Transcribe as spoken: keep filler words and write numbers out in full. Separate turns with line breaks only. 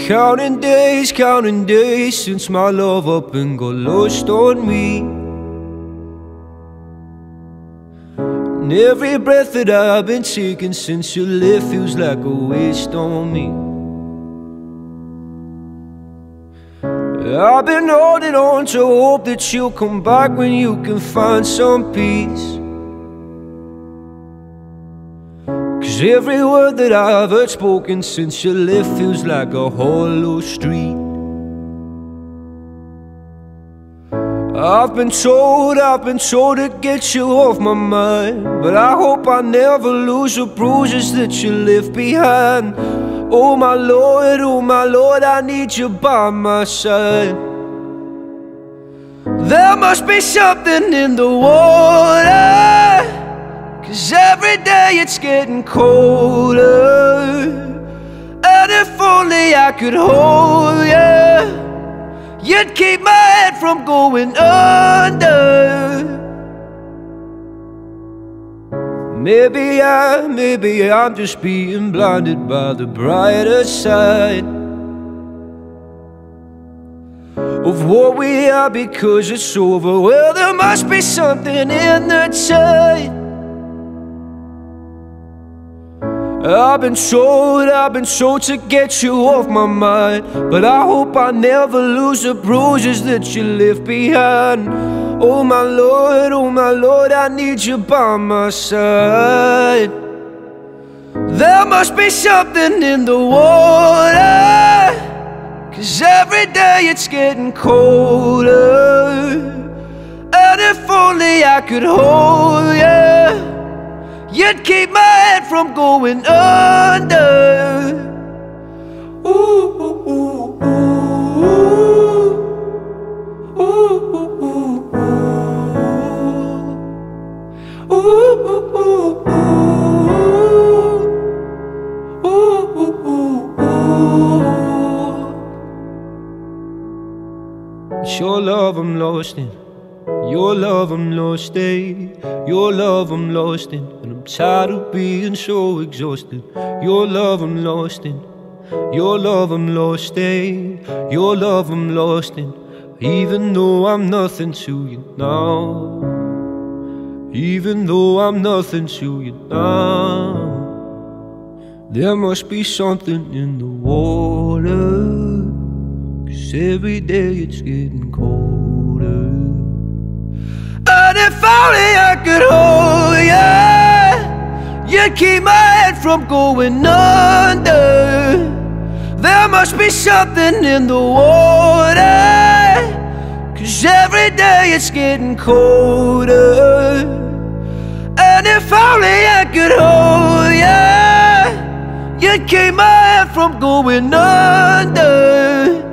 Counting days, counting days since my love up and got lost on me. And every breath that I've been taking since you left feels like a waste on me. I've been holding on to hope that you'll come back when you can find some peace. Cause every word that I've heard spoken since you left feels like a hollow street. I've been told, I've been told to get you off my mind, but I hope I never lose the bruises that you left behind. Oh my Lord, oh my Lord, I need you by my side. There must be something in the water, cause every day it's getting colder. And if only I could hold you, you'd keep my head from going under. Maybe I, maybe I'm just being blinded by the brighter side of what we are because it's over. Well, there must be something in the tide. I've been told, I've been told to get you off my mind, but I hope I never lose the bruises that you left behind. Oh my Lord, oh my Lord, I need you by my side. There must be something in the water, cause every day it's getting colder. And if only I could hold you, you'd keep my head from going under. Ooh, ooh, ooh, ooh, ooh, ooh, ooh, ooh, ooh, ooh, ooh, ooh. It's your love I'm lost in. Your love I'm lost in, your love I'm lost in, and I'm tired of being so exhausted. Your love I'm lost in, your love I'm lost in, your love I'm lost in. Even though I'm nothing to you now, even though I'm nothing to you now, there must be something in the water, cause every day it's getting colder. And if only I could hold you, you'd keep my head from going under. There must be something in the water, cause every day it's getting colder. And if only I could hold you, you'd keep my head from going under.